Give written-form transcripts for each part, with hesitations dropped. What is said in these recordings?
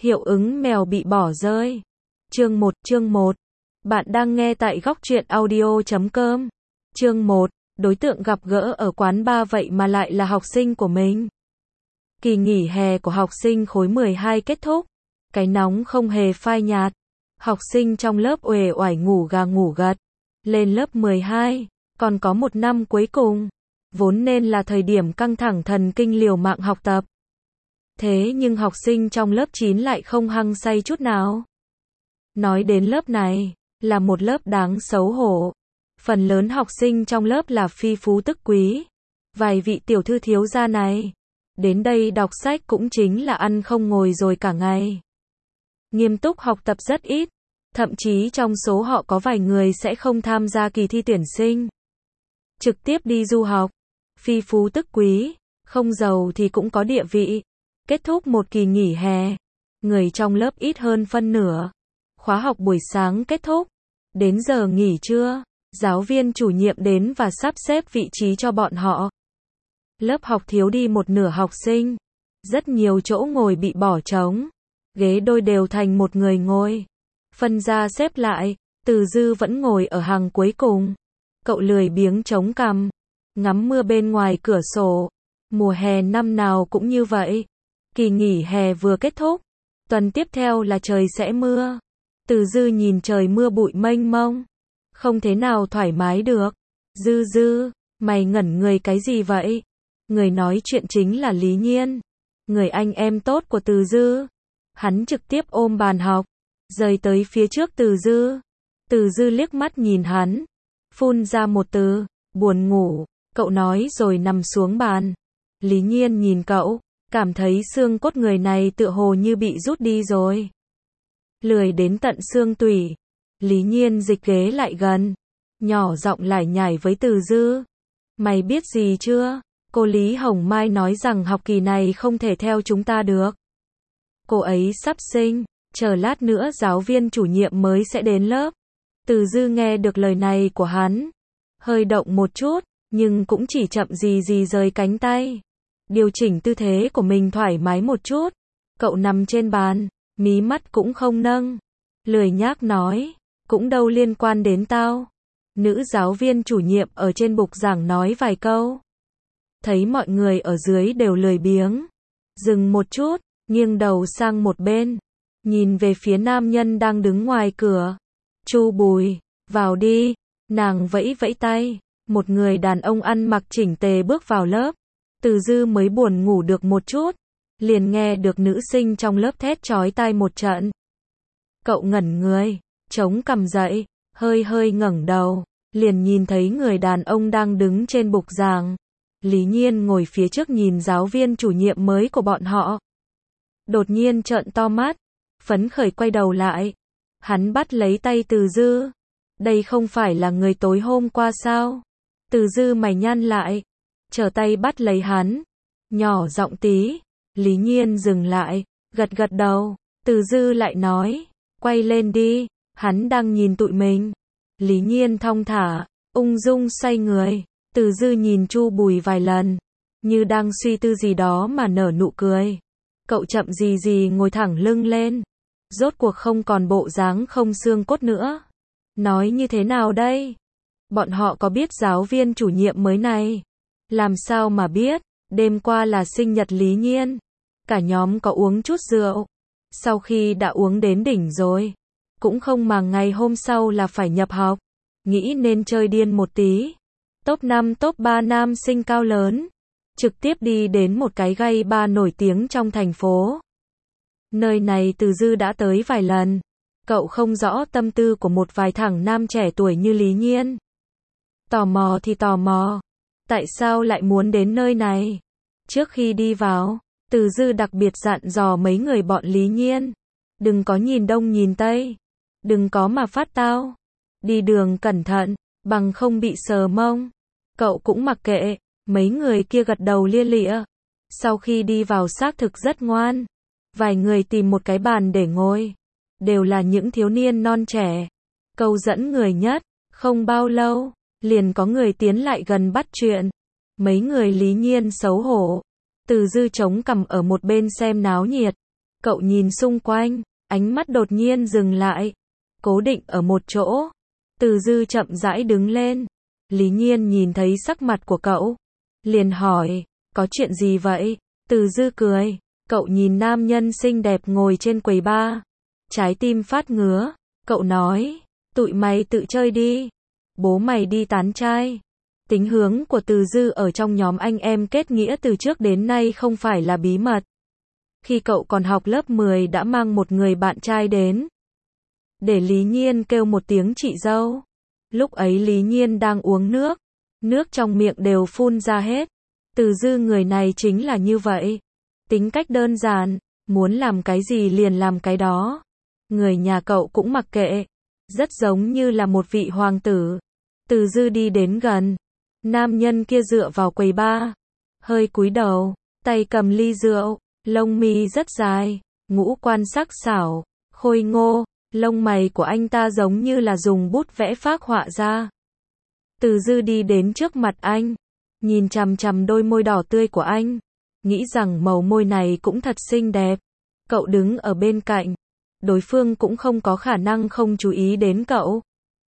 Hiệu ứng mèo bị bỏ rơi. Chương 1. Bạn đang nghe tại góc truyện audio.com. Chương 1. Đối tượng gặp gỡ ở quán bar vậy mà lại là học sinh của mình. Kỳ nghỉ hè của học sinh khối 12 kết thúc. Cái nóng không hề phai nhạt. Học sinh trong lớp uể oải ngủ gà ngủ gật. Lên lớp 12, còn có một năm cuối cùng. Vốn nên là thời điểm căng thẳng thần kinh liều mạng học tập. Thế nhưng học sinh trong lớp 9 lại không hăng say chút nào. Nói đến lớp này, là một lớp đáng xấu hổ. Phần lớn học sinh trong lớp là phi phú tức quý. Vài vị tiểu thư thiếu gia này, đến đây đọc sách cũng chính là ăn không ngồi rồi cả ngày. Nghiêm túc học tập rất ít. Thậm chí trong số họ có vài người sẽ không tham gia kỳ thi tuyển sinh. Trực tiếp đi du học. Phi phú tức quý, không giàu thì cũng có địa vị. Kết thúc một kỳ nghỉ hè, người trong lớp ít hơn phân nửa. Khóa học buổi sáng kết thúc. Đến giờ nghỉ trưa, giáo viên chủ nhiệm đến và sắp xếp vị trí cho bọn họ. Lớp học thiếu đi một nửa học sinh. Rất nhiều chỗ ngồi bị bỏ trống. Ghế đôi đều thành một người ngồi. Phân ra xếp lại, Từ Dư vẫn ngồi ở hàng cuối cùng. Cậu lười biếng chống cằm, ngắm mưa bên ngoài cửa sổ. Mùa hè năm nào cũng như vậy. Kỳ nghỉ hè vừa kết thúc, tuần tiếp theo là trời sẽ mưa. Từ Dư nhìn trời mưa bụi mênh mông, không thế nào thoải mái được. Dư, mày ngẩn người cái gì vậy? Người nói chuyện chính là Lý Nhiên, người anh em tốt của Từ Dư. Hắn trực tiếp ôm bàn học, rời tới phía trước Từ Dư. Từ Dư liếc mắt nhìn hắn, phun ra một từ, buồn ngủ. Cậu nói rồi nằm xuống bàn. Lý Nhiên nhìn cậu, cảm thấy xương cốt người này tựa hồ như bị rút đi rồi. Lười đến tận xương tủy. Lý Nhiên dịch ghế lại gần, nhỏ giọng lải nhải với Từ Dư. Mày biết gì chưa? Cô Lý Hồng Mai nói rằng học kỳ này không thể theo chúng ta được. Cô ấy sắp sinh, chờ lát nữa giáo viên chủ nhiệm mới sẽ đến lớp. Từ Dư nghe được lời này của hắn, hơi động một chút, nhưng cũng chỉ chậm gì rời cánh tay. Điều chỉnh tư thế của mình thoải mái một chút. Cậu nằm trên bàn, mí mắt cũng không nâng. Lười nhác nói, cũng đâu liên quan đến tao. Nữ giáo viên chủ nhiệm ở trên bục giảng nói vài câu. Thấy mọi người ở dưới đều lười biếng. Dừng một chút, nghiêng đầu sang một bên. Nhìn về phía nam nhân đang đứng ngoài cửa. Chu Bùi, vào đi. Nàng vẫy vẫy tay. Một người đàn ông ăn mặc chỉnh tề bước vào lớp. Từ Dư mới buồn ngủ được một chút, liền nghe được nữ sinh trong lớp thét chói tai một trận. Cậu ngẩn người, chống cằm dậy, hơi ngẩng đầu, liền nhìn thấy người đàn ông đang đứng trên bục giảng. Lý Nhiên ngồi phía trước nhìn giáo viên chủ nhiệm mới của bọn họ. Đột nhiên trợn to mắt, phấn khởi quay đầu lại. Hắn bắt lấy tay Từ Dư. Đây không phải là người tối hôm qua sao? Từ Dư mày nhăn lại, trở tay bắt lấy hắn, nhỏ giọng tí. Lý Nhiên dừng lại, gật đầu. Từ Dư lại nói, quay lên đi, hắn đang nhìn tụi mình. Lý Nhiên thong thả, ung dung xoay người. Từ Dư nhìn Chu Bùi vài lần, như đang suy tư gì đó mà nở nụ cười. Cậu chậm gì ngồi thẳng lưng lên, rốt cuộc không còn bộ dáng không xương cốt nữa. Nói như thế nào đây? Bọn họ có biết giáo viên chủ nhiệm mới này? Làm sao mà biết? Đêm qua là sinh nhật Lý Nhiên. Cả nhóm có uống chút rượu. Sau khi đã uống đến đỉnh rồi, cũng không màng ngày hôm sau là phải nhập học. Nghĩ nên chơi điên một tí. Top 5 top 3 nam sinh cao lớn. Trực tiếp đi đến một cái gay bar nổi tiếng trong thành phố. Nơi này Từ Dư đã tới vài lần. Cậu không rõ tâm tư của một vài thằng nam trẻ tuổi như Lý Nhiên. Tò mò thì tò mò. Tại sao lại muốn đến nơi này? Trước khi đi vào, Từ Dư đặc biệt dặn dò mấy người bọn Lý Nhiên. Đừng có nhìn đông nhìn tây. Đừng có mà phát tao. Đi đường cẩn thận, bằng không bị sờ mông. Cậu cũng mặc kệ. Mấy người kia gật đầu lia lịa. Sau khi đi vào xác thực rất ngoan. Vài người tìm một cái bàn để ngồi. Đều là những thiếu niên non trẻ. Câu dẫn người nhất. Không bao lâu, liền có người tiến lại gần bắt chuyện. Mấy người Lý Nhiên xấu hổ. Từ Dư chống cằm ở một bên xem náo nhiệt. Cậu nhìn xung quanh, ánh mắt đột nhiên dừng lại, cố định ở một chỗ. Từ Dư chậm rãi đứng lên. Lý Nhiên nhìn thấy sắc mặt của cậu, liền hỏi, có chuyện gì vậy? Từ Dư cười, cậu nhìn nam nhân xinh đẹp ngồi trên quầy bar, trái tim phát ngứa. Cậu nói, tụi mày tự chơi đi, bố mày đi tán trai. Tính hướng của Từ Dư ở trong nhóm anh em kết nghĩa từ trước đến nay không phải là bí mật. Khi cậu còn học lớp 10 đã mang một người bạn trai đến, để Lý Nhiên kêu một tiếng chị dâu. Lúc ấy Lý Nhiên đang uống nước, nước trong miệng đều phun ra hết. Từ Dư người này chính là như vậy, tính cách đơn giản, muốn làm cái gì liền làm cái đó. Người nhà cậu cũng mặc kệ, rất giống như là một vị hoàng tử. Từ Dư đi đến gần, nam nhân kia dựa vào quầy bar, hơi cúi đầu, tay cầm ly rượu, lông mi rất dài, ngũ quan sắc sảo, khôi ngô, lông mày của anh ta giống như là dùng bút vẽ phác họa ra. Từ Dư đi đến trước mặt anh, nhìn chằm chằm đôi môi đỏ tươi của anh, nghĩ rằng màu môi này cũng thật xinh đẹp. Cậu đứng ở bên cạnh, đối phương cũng không có khả năng không chú ý đến cậu.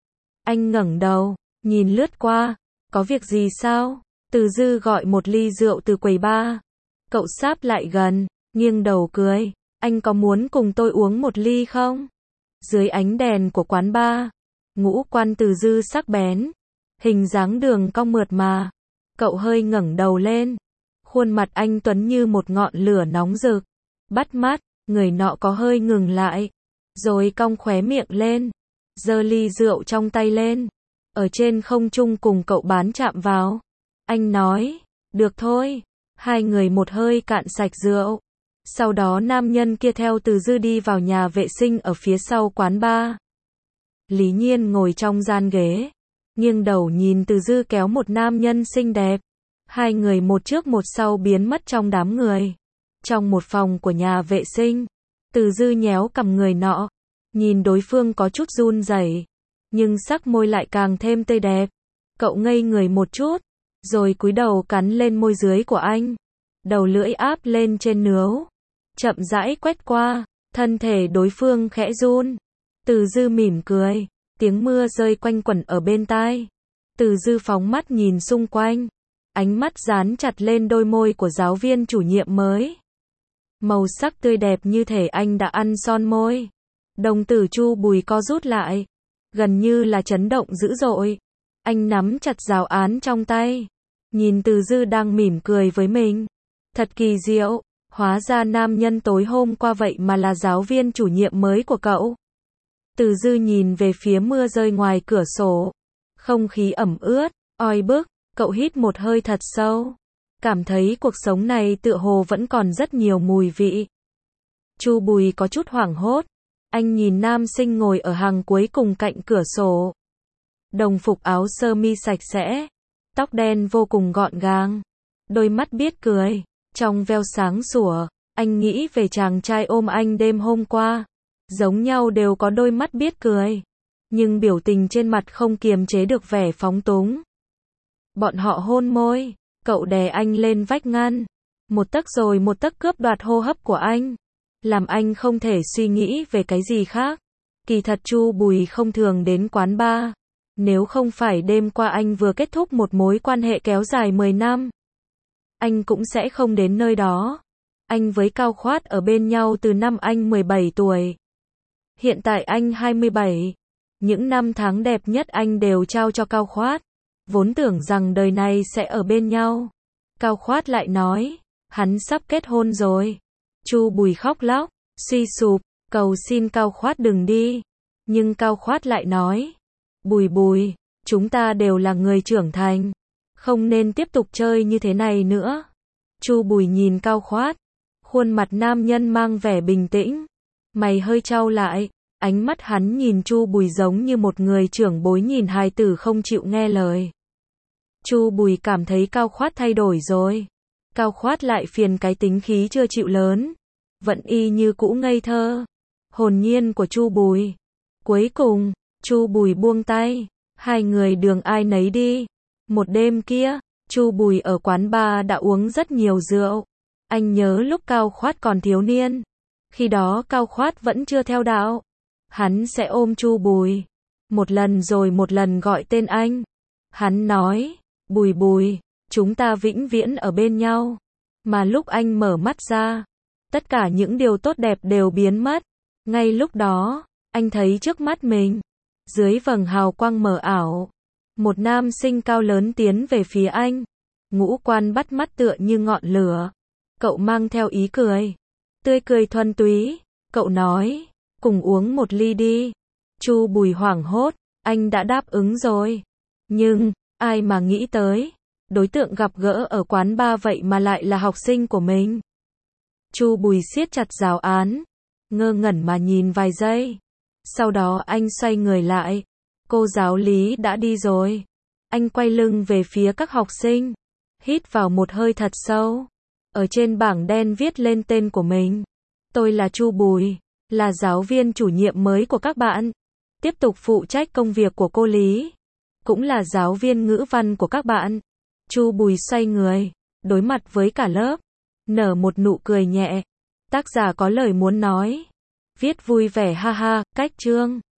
Anh ngẩng đầu, nhìn lướt qua, có việc gì sao? Từ Dư gọi một ly rượu từ quầy bar. Cậu sáp lại gần, nghiêng đầu cười, anh có muốn cùng tôi uống một ly không? Dưới ánh đèn của quán bar, ngũ quan Từ Dư sắc bén, hình dáng đường cong mượt mà. Cậu hơi ngẩng đầu lên, khuôn mặt anh tuấn như một ngọn lửa nóng rực, bắt mắt. Người nọ có hơi ngừng lại, rồi cong khóe miệng lên, giơ ly rượu trong tay lên, ở trên không trung cùng cậu bán chạm vào. Anh nói, được thôi. Hai người một hơi cạn sạch rượu. Sau đó nam nhân kia theo Từ Dư đi vào nhà vệ sinh ở phía sau quán bar. Lý Nhiên ngồi trong gian ghế, nghiêng đầu nhìn Từ Dư kéo một nam nhân xinh đẹp. Hai người một trước một sau biến mất trong đám người. Trong một phòng của nhà vệ sinh, Từ Dư nhéo cằm người nọ, nhìn đối phương có chút run rẩy, nhưng sắc môi lại càng thêm tươi đẹp. Cậu ngây người một chút, rồi cúi đầu cắn lên môi dưới của anh, đầu lưỡi áp lên trên nướu, chậm rãi quét qua, thân thể đối phương khẽ run. Từ Dư mỉm cười, tiếng mưa rơi quanh quẩn ở bên tai. Từ Dư phóng mắt nhìn xung quanh, ánh mắt dán chặt lên đôi môi của giáo viên chủ nhiệm mới. Màu sắc tươi đẹp như thể anh đã ăn son môi. Đồng tử Chu Bùi co rút lại, gần như là chấn động dữ dội. Anh nắm chặt giáo án trong tay, nhìn Từ Dư đang mỉm cười với mình. Thật kỳ diệu, hóa ra nam nhân tối hôm qua vậy mà là giáo viên chủ nhiệm mới của cậu. Từ Dư nhìn về phía mưa rơi ngoài cửa sổ, không khí ẩm ướt, oi bức. Cậu hít một hơi thật sâu, cảm thấy cuộc sống này tựa hồ vẫn còn rất nhiều mùi vị. Chu Bùi có chút hoảng hốt, anh nhìn nam sinh ngồi ở hàng cuối cùng cạnh cửa sổ. Đồng phục áo sơ mi sạch sẽ, tóc đen vô cùng gọn gàng, đôi mắt biết cười, trong veo sáng sủa. Anh nghĩ về chàng trai ôm anh đêm hôm qua, giống nhau đều có đôi mắt biết cười, nhưng biểu tình trên mặt không kiềm chế được vẻ phóng túng. Bọn họ hôn môi, cậu đè anh lên vách ngăn, một tấc rồi một tấc cướp đoạt hô hấp của anh, làm anh không thể suy nghĩ về cái gì khác. Kỳ thật Chu Bùi không thường đến quán bar, nếu không phải đêm qua anh vừa kết thúc một mối quan hệ kéo dài 10 năm, anh cũng sẽ không đến nơi đó. Anh với Cao Khoát ở bên nhau từ năm anh 17 tuổi. Hiện tại anh 27. Những năm tháng đẹp nhất anh đều trao cho Cao Khoát. Vốn tưởng rằng đời này sẽ ở bên nhau. Cao Khoát lại nói, hắn sắp kết hôn rồi. Chu Bùi khóc lóc, suy sụp, cầu xin Cao Khoát đừng đi. Nhưng Cao Khoát lại nói, Bùi Bùi, chúng ta đều là người trưởng thành, không nên tiếp tục chơi như thế này nữa. Chu Bùi nhìn Cao Khoát, khuôn mặt nam nhân mang vẻ bình tĩnh, mày hơi chau lại, ánh mắt hắn nhìn Chu Bùi giống như một người trưởng bối nhìn hài tử không chịu nghe lời. Chu Bùi cảm thấy Cao Khoát thay đổi rồi. Cao Khoát lại phiền cái tính khí chưa chịu lớn, vẫn y như cũ ngây thơ, hồn nhiên của Chu Bùi. Cuối cùng, Chu Bùi buông tay, hai người đường ai nấy đi. Một đêm kia, Chu Bùi ở quán bar đã uống rất nhiều rượu. Anh nhớ lúc Cao Khoát còn thiếu niên, Khi đó Cao Khoát vẫn chưa theo đạo. Hắn sẽ ôm Chu Bùi. Một lần rồi một lần gọi tên anh. Hắn nói, Bùi Bùi, chúng ta vĩnh viễn ở bên nhau. Mà lúc anh mở mắt ra, tất cả những điều tốt đẹp đều biến mất. Ngay lúc đó, anh thấy trước mắt mình, dưới vầng hào quang mờ ảo, một nam sinh cao lớn tiến về phía anh. Ngũ quan bắt mắt tựa như ngọn lửa. Cậu mang theo ý cười. Tươi cười thuần túy. Cậu nói, cùng uống một ly đi. Chu Bùi hoảng hốt, anh đã đáp ứng rồi. Nhưng, ai mà nghĩ tới, đối tượng gặp gỡ ở quán bar vậy mà lại là học sinh của mình. Chu Bùi siết chặt giáo án, ngơ ngẩn mà nhìn vài giây. Sau đó anh xoay người lại. Cô giáo lý đã đi rồi. Anh quay lưng về phía các học sinh, hít vào một hơi thật sâu. Ở trên bảng đen viết lên tên của mình. Tôi là Chu Bùi, là giáo viên chủ nhiệm mới của các bạn. Tiếp tục phụ trách công việc của cô Lý. Cũng là giáo viên ngữ văn của các bạn. Chu Bùi xoay người, đối mặt với cả lớp, nở một nụ cười nhẹ. Tác giả có lời muốn nói. Viết vui vẻ ha ha, cách chương.